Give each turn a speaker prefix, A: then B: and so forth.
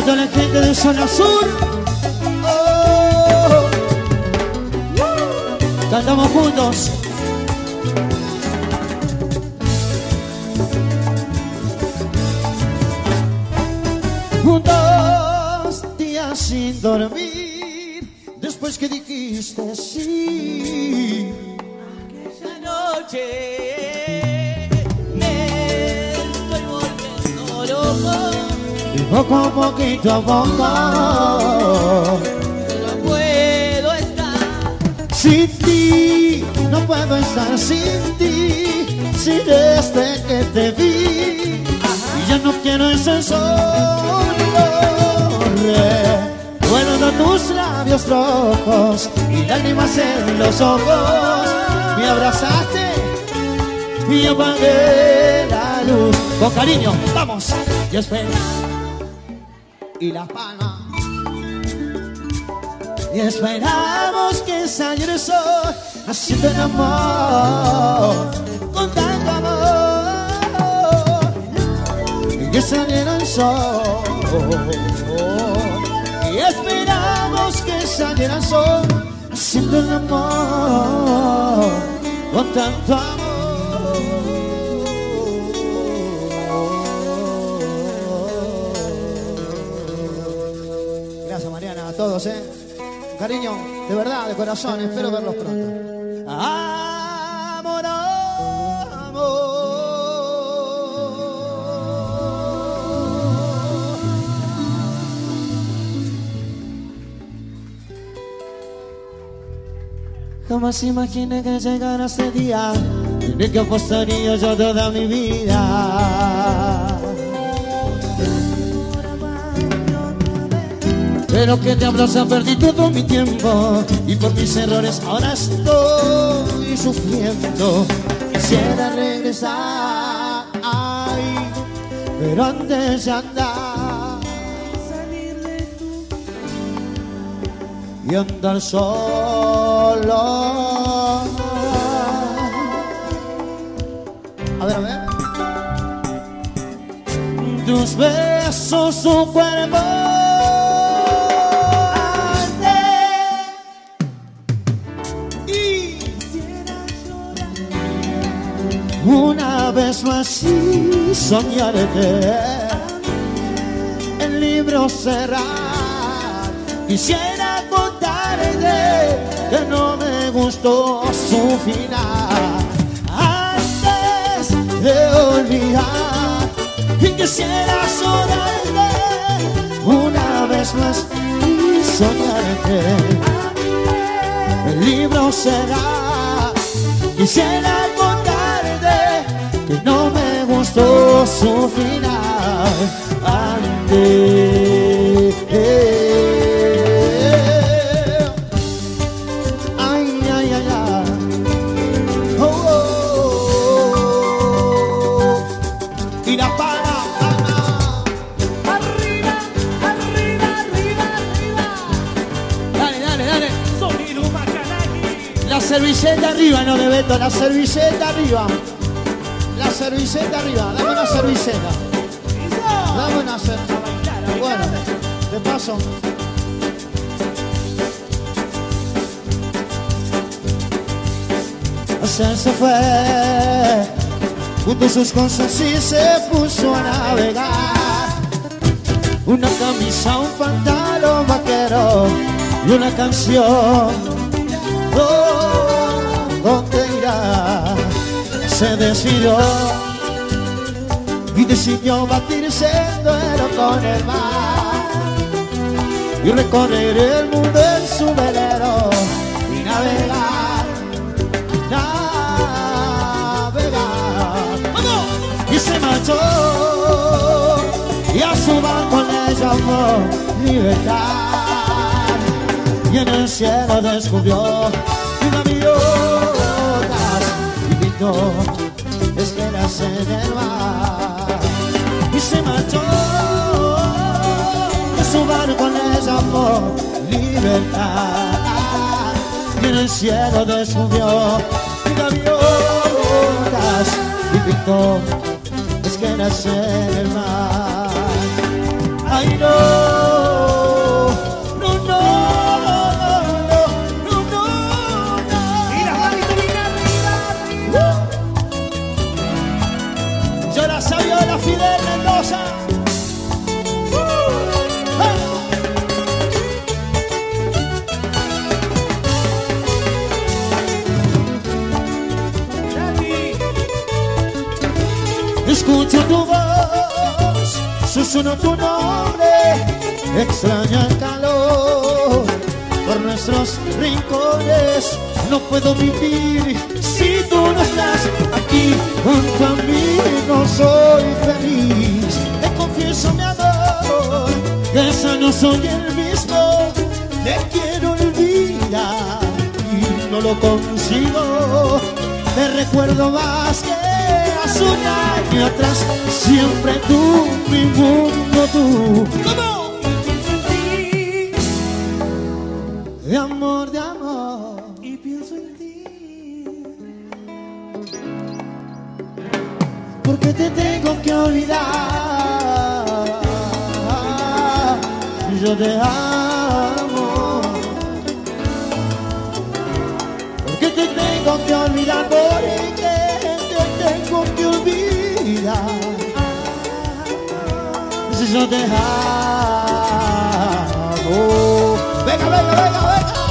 A: toda la gente de zona sur. Oh. Cantamos juntos. Dos días sin dormir después que dijiste sí.
B: Aquella noche me estoy volviendo loco.
A: Y poco a poquito a poco
B: No puedo estar
A: sin ti, no puedo estar sin ti. Si desde que te vi y ya no quiero estar solo. Recuerdo tus labios rojos y lágrimas en los ojos. Me abrazaste y apagué la luz. Con cariño, vamos. Y espera. Y la palma. Y esperamos que salga el sol haciendo el amor con tanto amor. Y que saliera el sol. Y esperamos que saliera el sol haciendo el amor con tanto amor. Gracias, Mariana, a todos, cariño, de verdad, de corazón, espero verlos pronto. Amor, amor. Jamás imaginé que llegara este día en el que apostaría yo toda mi vida. Pero que te abraza, perdí todo mi tiempo y por mis errores ahora estoy sufriendo. Quisiera regresar, ay, pero antes de andar y andar solo. A ver. Tus besos, tu cuerpo. Una vez más y soñarte el libro cerrar. Quisiera contarte que no me gustó su final. Antes de olvidar y quisiera soñarte una vez más y soñarte el libro cerrar. Quisiera que no me gustó su final antes. Ay, ay, ay, ay. Oh, oh, oh. Y la palma.
B: arriba, arriba, arriba, arriba.
A: Dale.
B: Sonido Macanaki.
A: La servilleta arriba, no de Beto, la servilleta arriba. La servilleta arriba, dame una servilleta. Dame una servilleta. Bueno, te paso. Ayer se fue, juntó sus cosas y se puso a navegar. Una camisa, un pantalón vaquero y una canción. Oh, ¿dónde irá? Se decidió y decidió batirse en duelo con el mar y recorrer el mundo en su velero y navegar. ¡Vamos! Y se marchó y a su barco le llamó libertad y en el cielo descubrió gaviotas y pintó esquelas en el mar y se marchó y a su barco le llamó libertad y en el cielo descubrió gaviotas y pintó esquelas en el mar. Ay, no. escucho tu voz, susurro tu nombre, extraño el calor por nuestros rincones. No puedo vivir si tú no estás aquí junto a mí, no soy feliz. Te confieso mi amor, que ya no soy el mismo. Te quiero olvidar y no lo consigo. Te recuerdo más que hace un año atrás. Siempre tú, mi mundo, tú. ¡Vamos! De amor, de amor.
B: Y pienso en ti.
A: Porque te tengo que olvidar. Yo te amo. Porque te tengo que olvidar. Porque te tengo que olvidar. Yo te amo. Venga, venga, venga, venga.